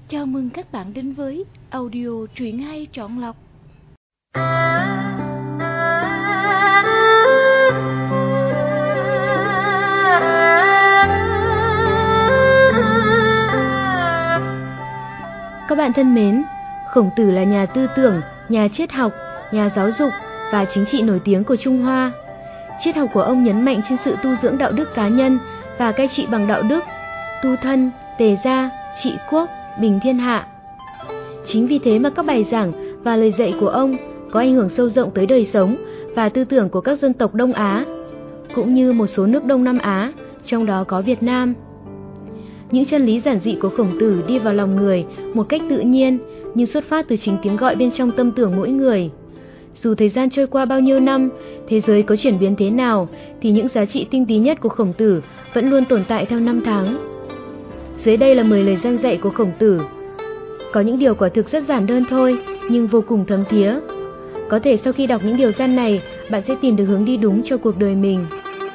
Chào mừng các bạn đến với audio truyện hay chọn lọc. Các bạn thân mến, Khổng Tử là nhà tư tưởng, nhà triết học, nhà giáo dục và chính trị nổi tiếng của Trung Hoa. Triết học của ông nhấn mạnh trên sự tu dưỡng đạo đức cá nhân và cai trị bằng đạo đức, tu thân, tề gia, trị quốc, bình thiên hạ. Chính vì thế mà các bài giảng và lời dạy của ông có ảnh hưởng sâu rộng tới đời sống và tư tưởng của các dân tộc Đông Á, cũng như một số nước Đông Nam Á, trong đó có Việt Nam. Những chân lý giản dị của Khổng Tử đi vào lòng người một cách tự nhiên, nhưng xuất phát từ chính tiếng gọi bên trong tâm tưởng mỗi người. Dù thời gian trôi qua bao nhiêu năm, thế giới có chuyển biến thế nào, thì những giá trị tinh túy nhất của Khổng Tử vẫn luôn tồn tại theo năm tháng. Dưới đây là 10 lời gian dạy của Khổng Tử. Có những điều quả thực rất giản đơn thôi, nhưng vô cùng thấm thía. Có thể sau khi đọc những điều gian này, bạn sẽ tìm được hướng đi đúng cho cuộc đời mình.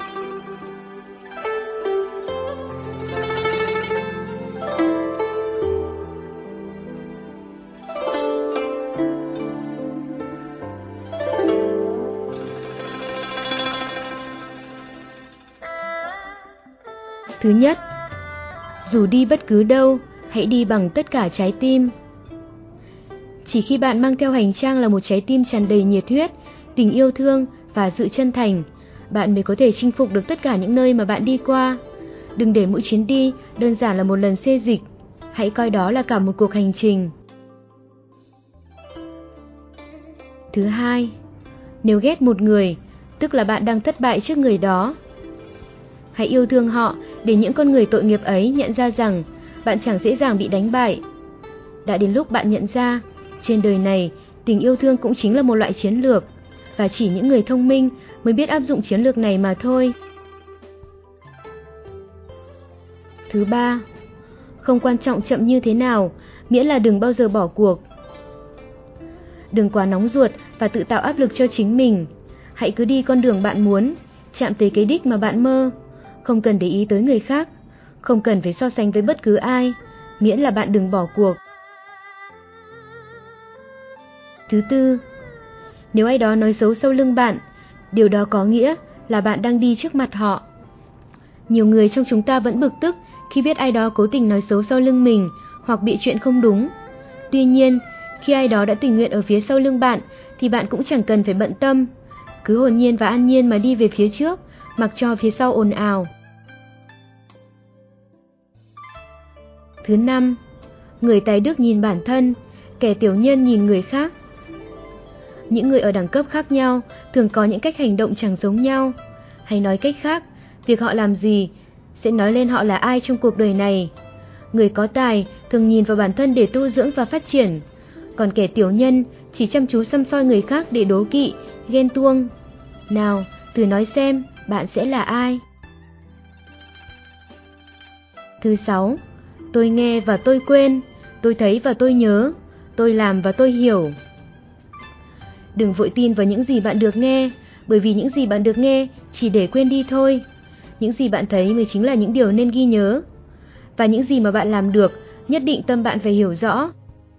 Thứ nhất, dù đi bất cứ đâu, hãy đi bằng tất cả trái tim. Chỉ khi bạn mang theo hành trang là một trái tim tràn đầy nhiệt huyết, tình yêu thương và sự chân thành, bạn mới có thể chinh phục được tất cả những nơi mà bạn đi qua. Đừng để mỗi chuyến đi đơn giản là một lần xê dịch, hãy coi đó là cả một cuộc hành trình. Thứ hai, nếu ghét một người, tức là bạn đang thất bại trước người đó. Hãy yêu thương họ để những con người tội nghiệp ấy nhận ra rằng bạn chẳng dễ dàng bị đánh bại. Đã đến lúc bạn nhận ra, trên đời này, tình yêu thương cũng chính là một loại chiến lược, và chỉ những người thông minh mới biết áp dụng chiến lược này mà thôi. Thứ ba, không quan trọng chậm như thế nào, miễn là đừng bao giờ bỏ cuộc. Đừng quá nóng ruột và tự tạo áp lực cho chính mình. Hãy cứ đi con đường bạn muốn, chạm tới cái đích mà bạn mơ. Không cần để ý tới người khác, không cần phải so sánh với bất cứ ai, miễn là bạn đừng bỏ cuộc. Thứ tư, nếu ai đó nói xấu sau lưng bạn, điều đó có nghĩa là bạn đang đi trước mặt họ. Nhiều người trong chúng ta vẫn bực tức khi biết ai đó cố tình nói xấu sau lưng mình hoặc bị chuyện không đúng. Tuy nhiên, khi ai đó đã tình nguyện ở phía sau lưng bạn thì bạn cũng chẳng cần phải bận tâm. Cứ hồn nhiên và an nhiên mà đi về phía trước, mặc cho phía sau ồn ào. Thứ năm, người tài đức nhìn bản thân, kẻ tiểu nhân nhìn người khác. Những người ở đẳng cấp khác nhau thường có những cách hành động chẳng giống nhau. Hay nói cách khác, việc họ làm gì sẽ nói lên họ là ai trong cuộc đời này. Người có tài thường nhìn vào bản thân để tu dưỡng và phát triển, còn kẻ tiểu nhân chỉ chăm chú săm soi người khác để đố kỵ, ghen tuông. Nào, thử nói xem, bạn sẽ là ai? Thứ sáu, tôi nghe và tôi quên, tôi thấy và tôi nhớ, tôi làm và tôi hiểu. Đừng vội tin vào những gì bạn được nghe, bởi vì những gì bạn được nghe chỉ để quên đi thôi. Những gì bạn thấy mới chính là những điều nên ghi nhớ. Và những gì mà bạn làm được, nhất định tâm bạn phải hiểu rõ.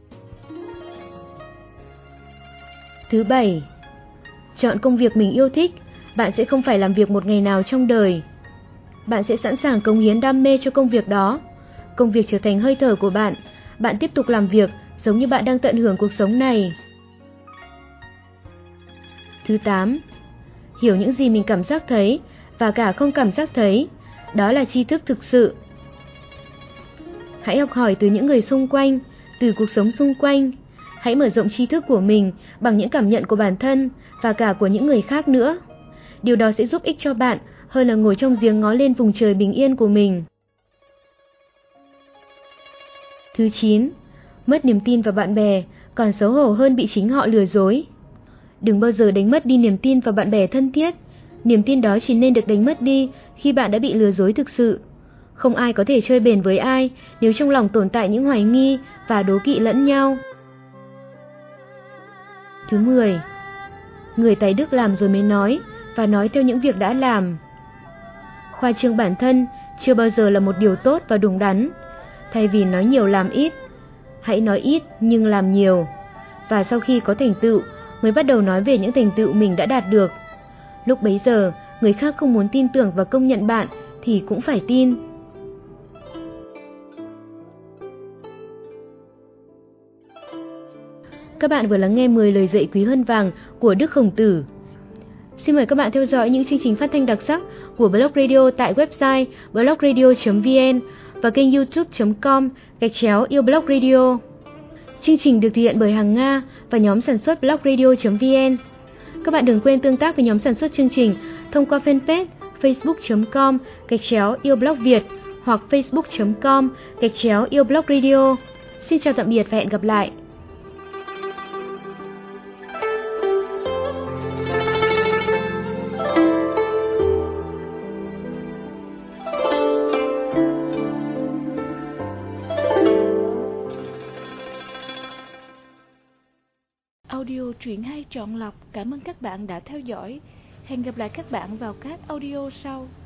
Thứ bảy, chọn công việc mình yêu thích, bạn sẽ không phải làm việc một ngày nào trong đời. Bạn sẽ sẵn sàng cống hiến đam mê cho công việc đó. Công việc trở thành hơi thở của bạn, bạn tiếp tục làm việc giống như bạn đang tận hưởng cuộc sống này. Thứ 8, hiểu những gì mình cảm giác thấy và cả không cảm giác thấy, đó là tri thức thực sự. Hãy học hỏi từ những người xung quanh, từ cuộc sống xung quanh. Hãy mở rộng tri thức của mình bằng những cảm nhận của bản thân và cả của những người khác nữa. Điều đó sẽ giúp ích cho bạn hơn là ngồi trong giếng ngó lên vùng trời bình yên của mình. Thứ 9, mất niềm tin vào bạn bè còn xấu hổ hơn bị chính họ lừa dối. Đừng bao giờ đánh mất đi niềm tin vào bạn bè thân thiết. Niềm tin đó chỉ nên được đánh mất đi khi bạn đã bị lừa dối thực sự. Không ai có thể chơi bền với ai nếu trong lòng tồn tại những hoài nghi và đố kỵ lẫn nhau. Thứ 10, người tài đức làm rồi mới nói, và nói theo những việc đã làm. Khoa trương bản thân chưa bao giờ là một điều tốt và đúng đắn. Thay vì nói nhiều làm ít, hãy nói ít nhưng làm nhiều. Và sau khi có thành tựu, mới bắt đầu nói về những thành tựu mình đã đạt được. Lúc bấy giờ, người khác không muốn tin tưởng và công nhận bạn thì cũng phải tin. Các bạn vừa lắng nghe 10 lời dạy quý hơn vàng của Đức Khổng Tử. Xin mời các bạn theo dõi những chương trình phát thanh đặc sắc của Blog Radio tại website blogradio.vn và kênh youtube.com/yêu Blog Radio. Chương trình được thực hiện bởi Hằng Nga và nhóm sản xuất blogradio.vn. Các bạn đừng quên tương tác với nhóm sản xuất chương trình thông qua fanpage facebook.com/yêu Blog Việt hoặc facebook.com/yêu Blog Radio. Xin chào tạm biệt và hẹn gặp lại. Audio truyện hay chọn lọc. Cảm ơn các bạn đã theo dõi. Hẹn gặp lại các bạn vào các audio sau.